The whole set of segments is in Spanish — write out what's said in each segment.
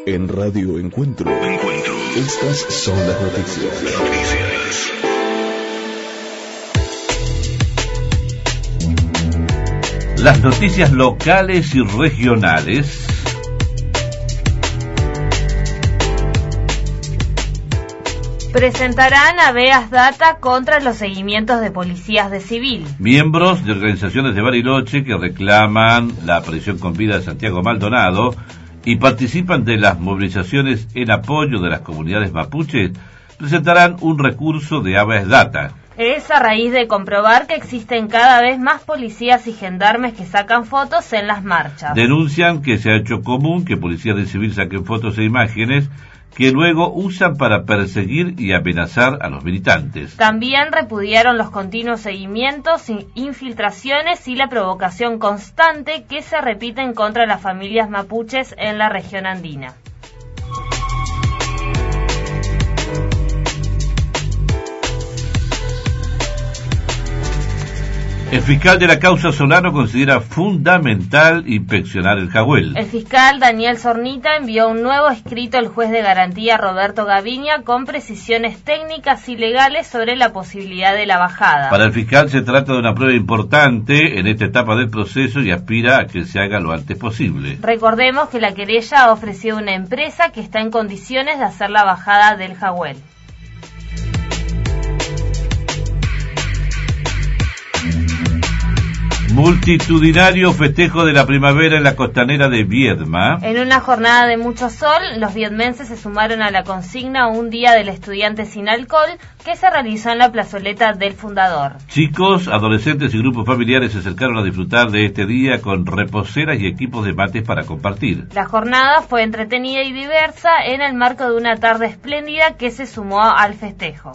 En Radio Encuentro. Estas son las noticias. Las noticias locales y regionales. Presentarán habeas data contra los seguimientos de policías de civil. Miembros de organizaciones de Bariloche que reclaman la aparición con vida de Santiago Maldonado y participan de las movilizaciones en apoyo de las comunidades mapuches presentarán un recurso de habeas data. Es a raíz de comprobar que existen cada vez más policías y gendarmes que sacan fotos en las marchas. Denuncian que se ha hecho común que policías de civil saquen fotos e imágenes que luego usan para perseguir y amenazar a los militantes. También repudiaron los continuos seguimientos, infiltraciones y la provocación constante que se repiten contra las familias mapuches en la región andina. El fiscal de la causa Solano considera fundamental inspeccionar el Jagüel. El fiscal Daniel Zornita envió un nuevo escrito al juez de garantía Roberto Gaviña con precisiones técnicas y legales sobre la posibilidad de la bajada. Para el fiscal se trata de una prueba importante en esta etapa del proceso y aspira a que se haga lo antes posible. Recordemos que la querella ha ofrecido una empresa que está en condiciones de hacer la bajada del Jagüel. Multitudinario festejo de la primavera en la costanera de Viedma. En una jornada de mucho sol, los viedmenses se sumaron a la consigna Un Día del Estudiante Sin Alcohol, que se realizó en la plazoleta del Fundador. Chicos, adolescentes y grupos familiares se acercaron a disfrutar de este día con reposeras y equipos de mates para compartir. La jornada fue entretenida y diversa en el marco de una tarde espléndida que se sumó al festejo.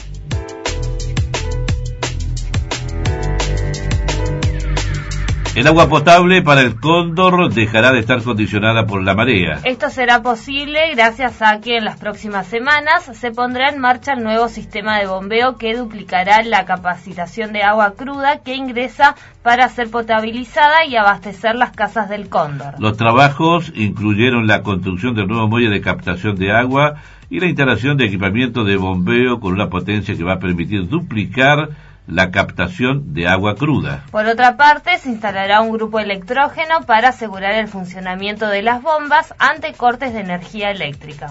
El agua potable para el Cóndor dejará de estar condicionada por la marea. Esto será posible gracias a que en las próximas semanas se pondrá en marcha el nuevo sistema de bombeo que duplicará la capacitación de agua cruda que ingresa para ser potabilizada y abastecer las casas del Cóndor. Los trabajos incluyeron la construcción del nuevo muelle de captación de agua y la instalación de equipamiento de bombeo con una potencia que va a permitir duplicar la captación de agua cruda. Por otra parte, se instalará un grupo electrógeno para asegurar el funcionamiento de las bombas ante cortes de energía eléctrica.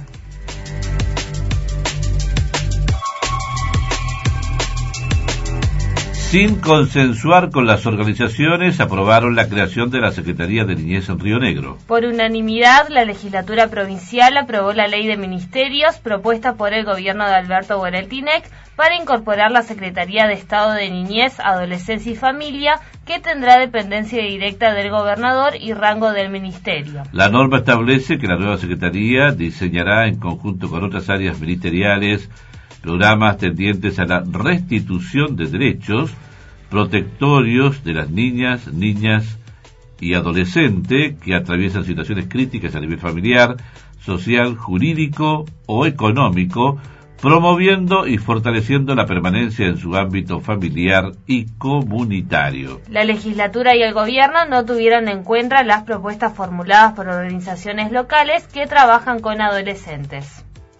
Sin consensuar con las organizaciones, aprobaron la creación de la Secretaría de Niñez en Río Negro. Por unanimidad, la legislatura provincial aprobó la ley de ministerios propuesta por el gobierno de Alberto Guereltinec para incorporar la Secretaría de Estado de Niñez, Adolescencia y Familia, que tendrá dependencia directa del gobernador y rango del ministerio. La norma establece que la nueva Secretaría diseñará en conjunto con otras áreas ministeriales programas tendientes a la restitución de derechos protectorios de las niñas y adolescentes que atraviesan situaciones críticas a nivel familiar, social, jurídico o económico, promoviendo y fortaleciendo la permanencia en su ámbito familiar y comunitario. La legislatura y el gobierno no tuvieron en cuenta las propuestas formuladas por organizaciones locales que trabajan con adolescentes.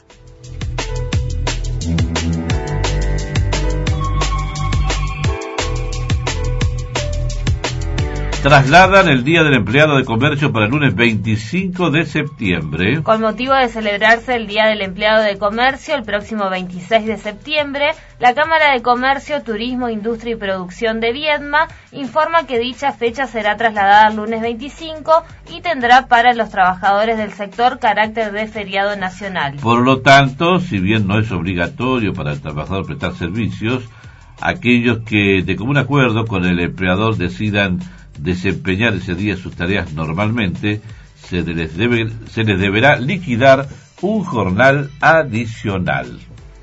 Trasladan el Día del Empleado de Comercio para el lunes 25 de septiembre. Con motivo de celebrarse el Día del Empleado de Comercio el próximo 26 de septiembre, la Cámara de Comercio, Turismo, Industria y Producción de Viedma informa que dicha fecha será trasladada al lunes 25 y tendrá para los trabajadores del sector carácter de feriado nacional. Por lo tanto, si bien no es obligatorio para el trabajador prestar servicios, aquellos que de común acuerdo con el empleador decidan desempeñar ese día sus tareas normalmente, se les deberá liquidar un jornal adicional.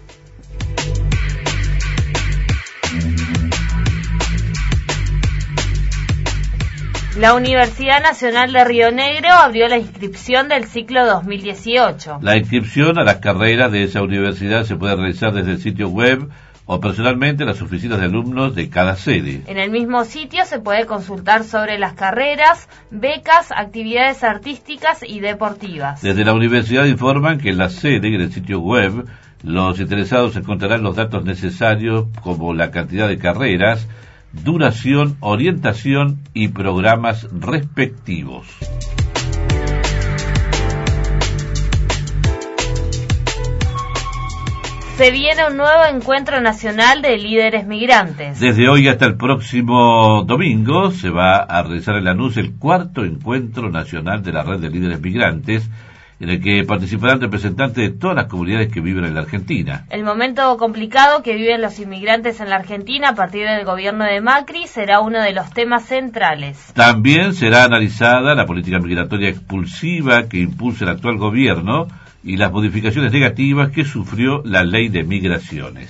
La Universidad Nacional de Río Negro abrió la inscripción del ciclo 2018. La inscripción a las carreras de esa universidad se puede realizar desde el sitio web o personalmente en las oficinas de alumnos de cada sede. En el mismo sitio se puede consultar sobre las carreras, becas, actividades artísticas y deportivas. Desde la universidad informan que en la sede y en el sitio web los interesados encontrarán los datos necesarios como la cantidad de carreras, duración, orientación y programas respectivos. Se viene un nuevo encuentro nacional de líderes migrantes. Desde hoy hasta el próximo domingo se va a realizar en Lanús el 4º encuentro nacional de la red de líderes migrantes, en el que participarán representantes de todas las comunidades que viven en la Argentina. El momento complicado que viven los inmigrantes en la Argentina a partir del gobierno de Macri será uno de los temas centrales. También será analizada la política migratoria expulsiva que impulsa el actual gobierno y las modificaciones negativas que sufrió la ley de migraciones.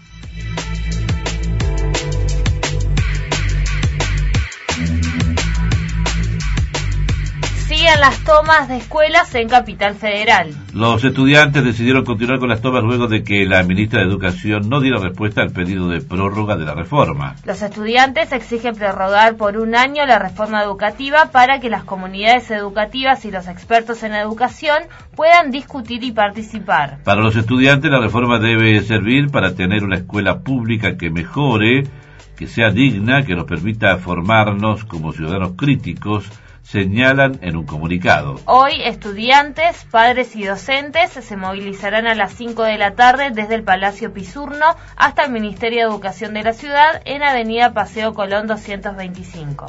Siguen las tomas de escuelas en Capital Federal. Los estudiantes decidieron continuar con las tomas luego de que la ministra de Educación no diera respuesta al pedido de prórroga de la reforma. Los estudiantes exigen prorrogar por un año la reforma educativa para que las comunidades educativas y los expertos en educación puedan discutir y participar. Para los estudiantes la reforma debe servir para tener una escuela pública que mejore, que sea digna, que nos permita formarnos como ciudadanos críticos, señalan en un comunicado. Hoy, estudiantes, padres y docentes se movilizarán a las 5 de la tarde desde el Palacio Pisurno hasta el Ministerio de Educación de la ciudad en Avenida Paseo Colón 225.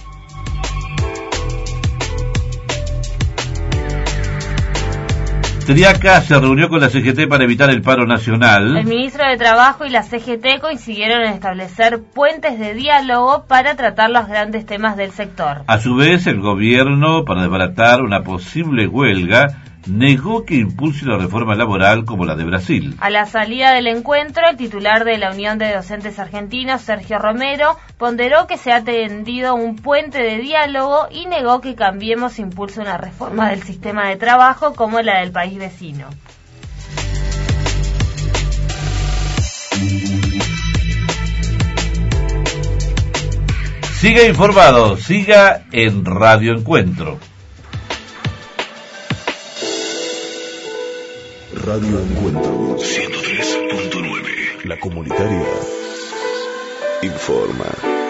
Triaca se reunió con la CGT para evitar el paro nacional. El ministro de Trabajo y la CGT coincidieron en establecer puentes de diálogo para tratar los grandes temas del sector. A su vez, el gobierno, para desbaratar una posible huelga, negó que impulse la reforma laboral como la de Brasil. A la salida del encuentro, el titular de la Unión de Docentes Argentinos, Sergio Romero, ponderó que se ha tendido un puente de diálogo y negó que Cambiemos impulse una reforma del sistema de trabajo como la del país vecino. Siga informado, siga en Radio Encuentro. Radio Encuentro 103.9. La comunitaria informa.